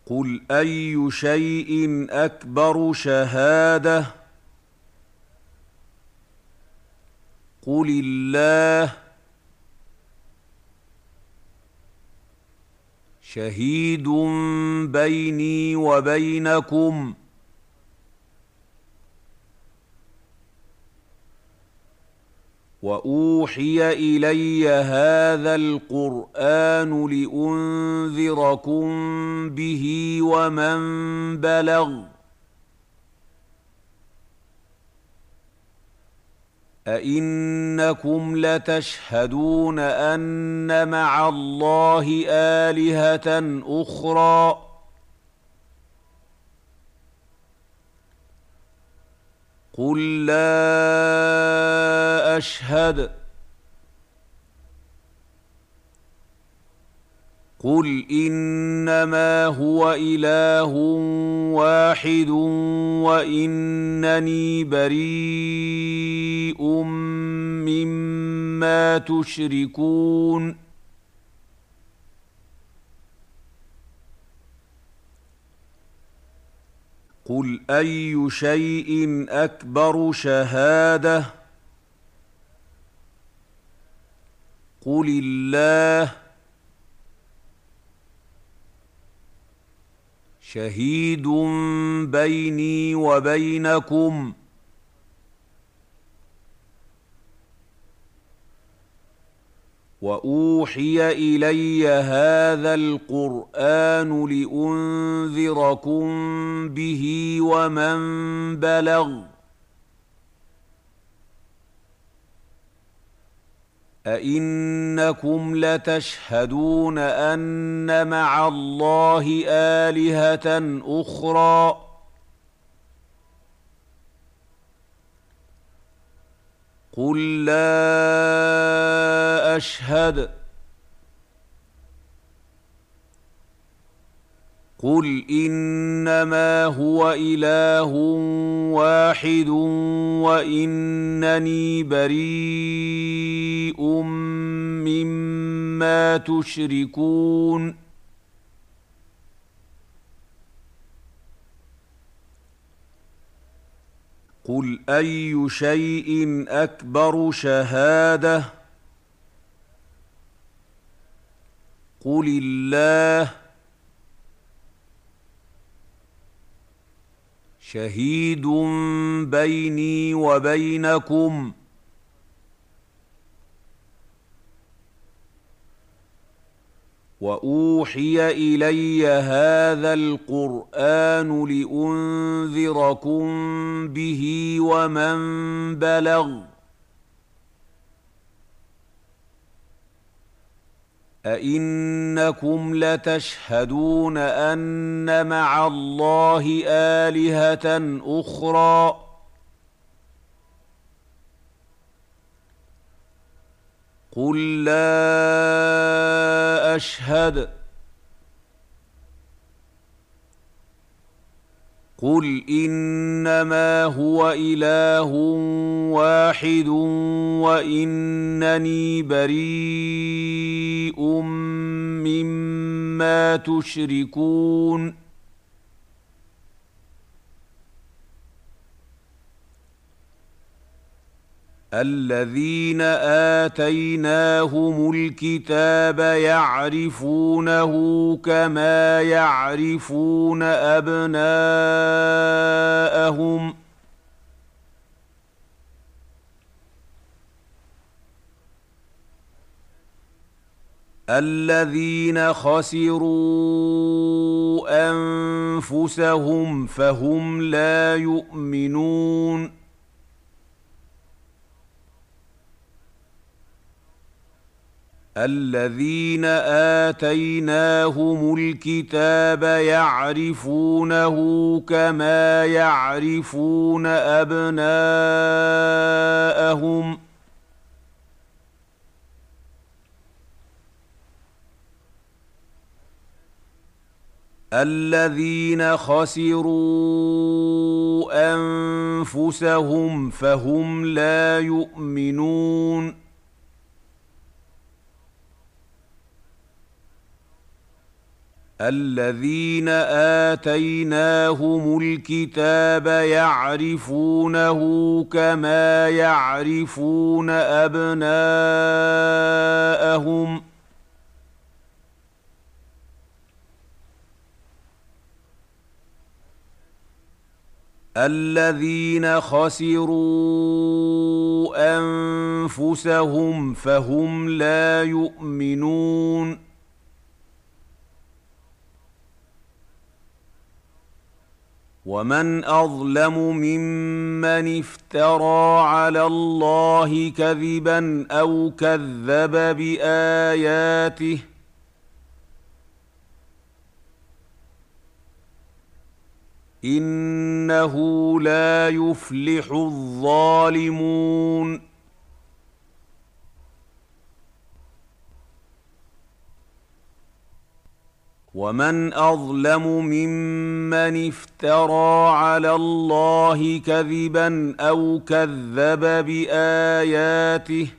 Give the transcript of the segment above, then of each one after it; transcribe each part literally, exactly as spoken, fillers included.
قل أي شيء أكبر شهادة قل الله شهيد بيني وبينكم وأوحي إلي هذا القرآن لأنذركم به ومن بلغ أئنكم لتشهدون أن مع الله آلهة أخرى قل لا أشهد قل إنما هو إله واحد وإنني بريء مما تشركون قل أي شيء أكبر شهادة قل الله شهيد بيني وبينكم وأوحي إلي هذا القرآن لأنذركم به ومن بلغ أئنكم لتشهدون أن مع الله آلهة أخرى قل لا أشهد قل إنما هو إله واحد وإنني بريء مما تشركون قل أي شيء أكبر شهادة قل الله شهيد بيني وبينكم وأوحي إلي هذا القرآن لأنذركم به ومن بلغ أئنكم لتشهدون أن مع الله آلهة أخرى قل لا أشهد قل إنما هو إله واحد وإنني بريء مما تشركون الذين آتيناهم الكتاب يعرفونه كما يعرفون أبناءهم الذين خسروا أنفسهم فهم لا يؤمنون الذين آتيناهم الكتاب يعرفونه كما يعرفون أبناءهم الذين خسروا أنفسهم فهم لا يؤمنون الذين آتيناهم الكتاب يعرفونه كما يعرفون أبناءهم الذين خسروا أنفسهم فهم لا يؤمنون ومن أظلم ممن افترى على الله كذبا أو كذب بآياته إنه لا يفلح الظالمون ومن أظلم ممن افترى على الله كذبا أو كذب بآياته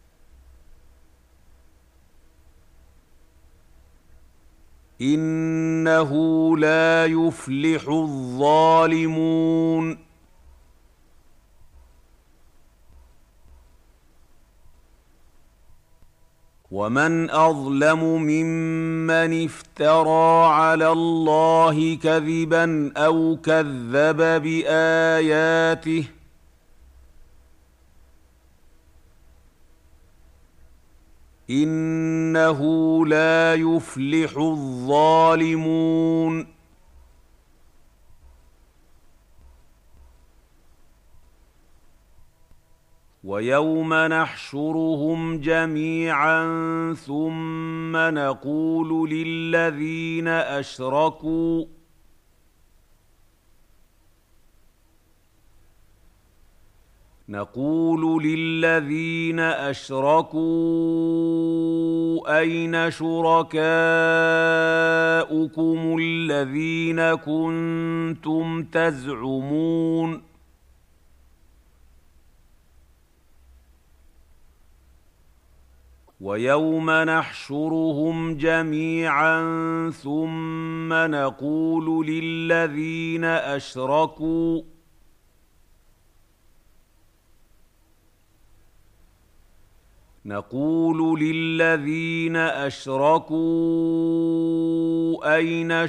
إنه لا يفلح الظالمون ومن أظلم ممن افترى على الله كذبا أو كذب بآياته إنه لا يفلح الظالمون ويوم نحشرهم جميعا ثم نقول للذين أشركوا نقول للذين أشركوا أين شركاؤكم الذين كنتم تزعمون ويوم نحشرهم جميعا ثم نقول للذين أشركوا نقول للذين أشركوا أين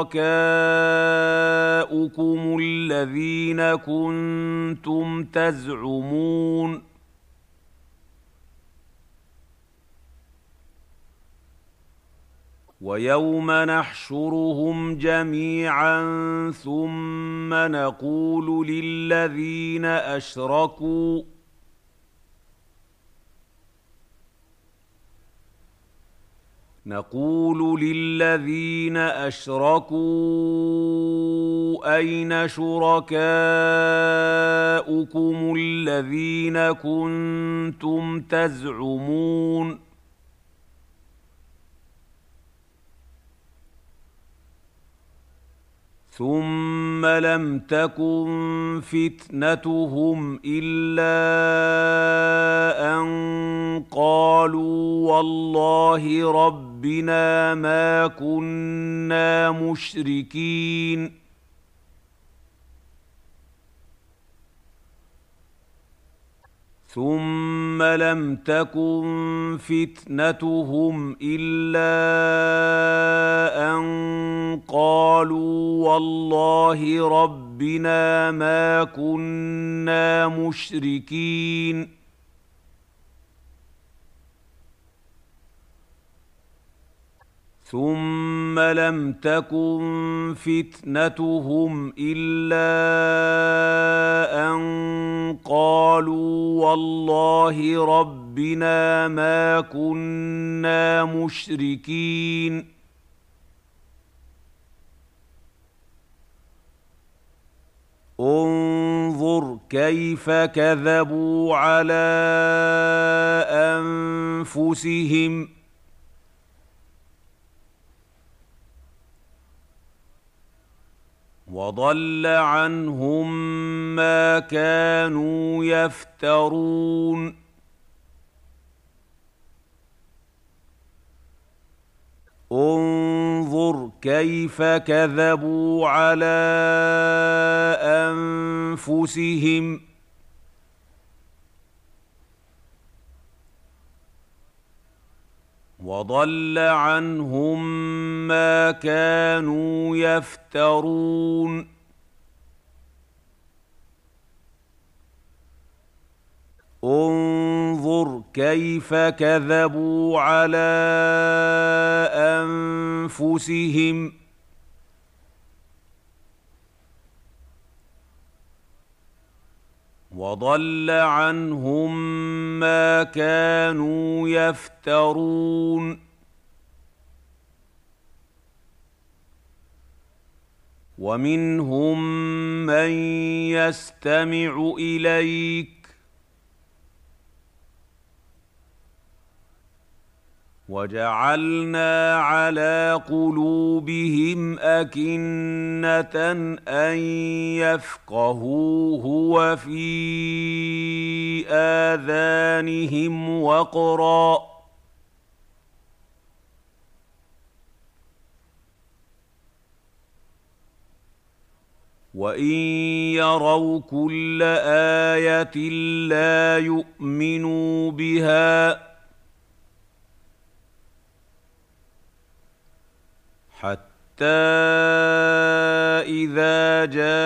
شركاؤكم الذين كنتم تزعمون ويوم نحشرهم جميعا ثم نقول للذين أشركوا نقول للذين أشركوا أين شركاؤكم الذين كنتم تزعمون ثم لم تكن فتنتهم إلا أن قالوا والله ربنا ما كنا مشركين ثم لم تكن فتنتهم إلا أن قالوا والله ربنا ما كنا مشركين ثم لم تكن فتنتهم إلا أن قالوا والله ربنا ما كنا مشركين انظر كيف كذبوا على أنفسهم وضل عنهم ما كانوا يفترون انظر كيف كذبوا على أنفسهم وضل عنهم ما كانوا يفترون انظر كيف كذبوا على أنفسهم وضل عنهم ما كانوا يفترون ومنهم من يستمع إليك وجعلنا على قلوبهم أكنة أن يفقهوه وفي آذانهم وقرا وإن يروا كل آية لا يؤمنوا بها حتى إذا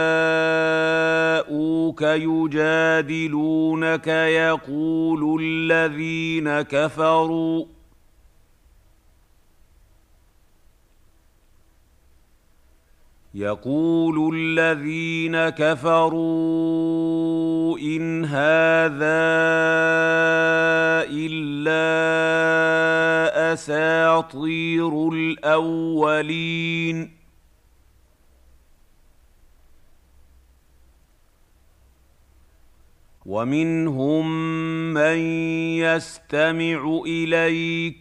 جاءوك يجادلونك يقول الذين كفروا يقول الذين كفروا إن هذا إلا أساطير الأولين ومنهم من يستمع إليك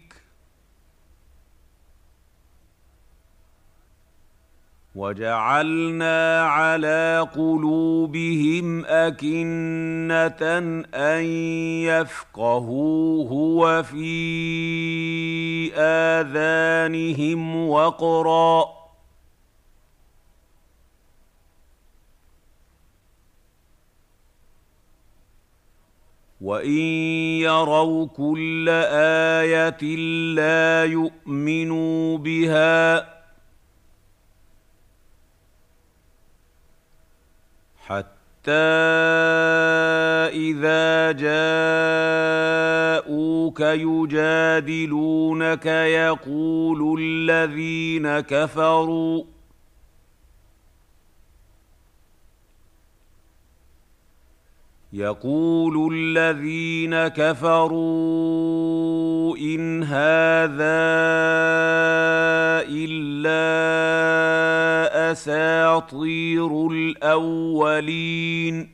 وجعلنا على قلوبهم أكنة أن يفقهوه وفي آذانهم وقرا وإن يروا كل آية لا يؤمنوا بها حتى إذا جاءوك يجادلونك يقول الذين كفروا يقول الذين كفروا إن هذا إلا أساطير الأولين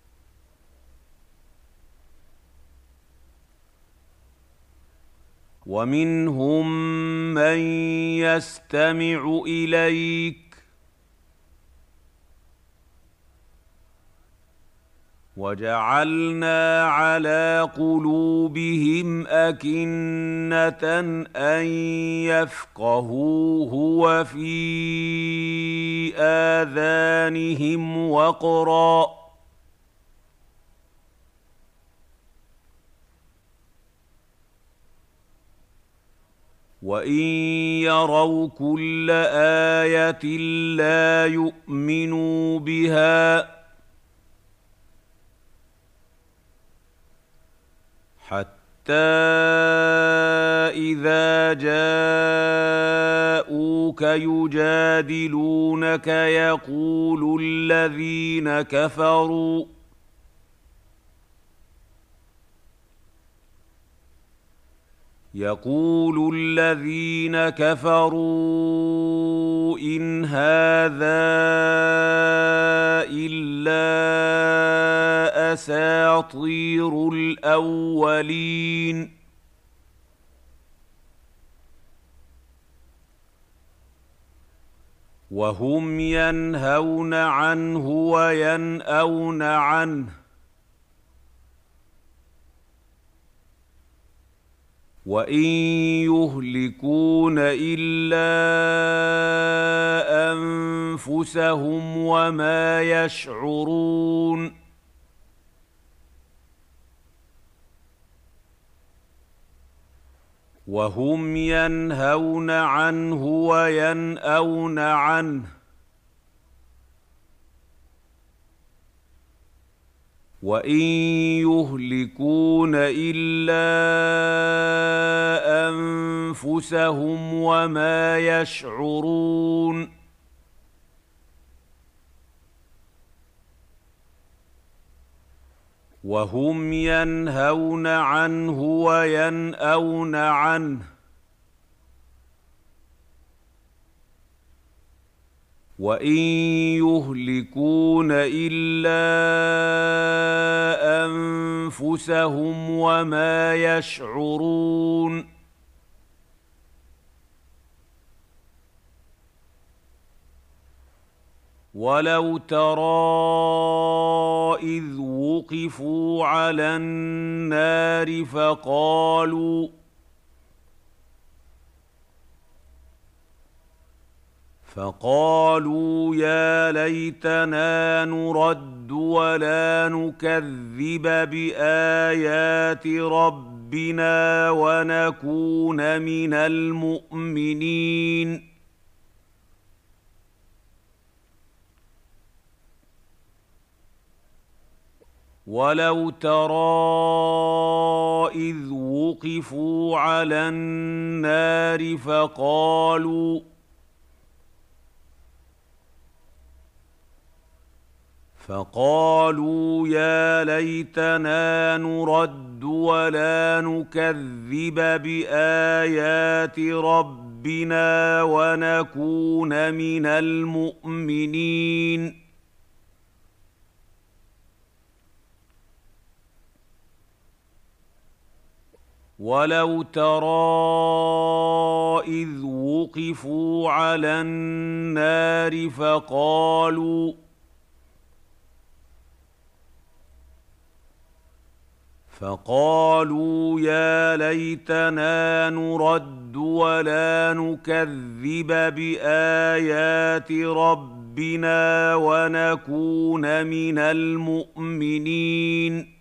ومنهم من يستمع إليك وجعلنا على قلوبهم أكنة أن يفقهوه وفي آذانهم وقرا وإن يروا كل آية لا يؤمنوا بها حتى إذا جاءوك يجادلونك يقول الذين كفروا يقول الذين كفروا إن هذا إلا أساطير الأولين وهم ينهون عنه وينأون عنه وان يهلكون الا انفسهم وما يشعرون وهم ينهون عنه وينأون عنه وان يهلكون الا انفسهم وما يشعرون وهم ينهون عنه وينأون عنه وان يهلكون الا انفسهم وما يشعرون ولو ترى اذ وقفوا على النار فقالوا فقالوا يا ليتنا نرد ولا نكذب بآيات ربنا ونكون من المؤمنين ولو ترى إذ وقفوا على النار فقالوا فقالوا يا ليتنا نرد ولا نكذب بآيات ربنا ونكون من المؤمنين ولو ترى إذ وقفوا على النار فقالوا فقالوا يا ليتنا نرد ولا نكذب بآيات ربنا ونكون من المؤمنين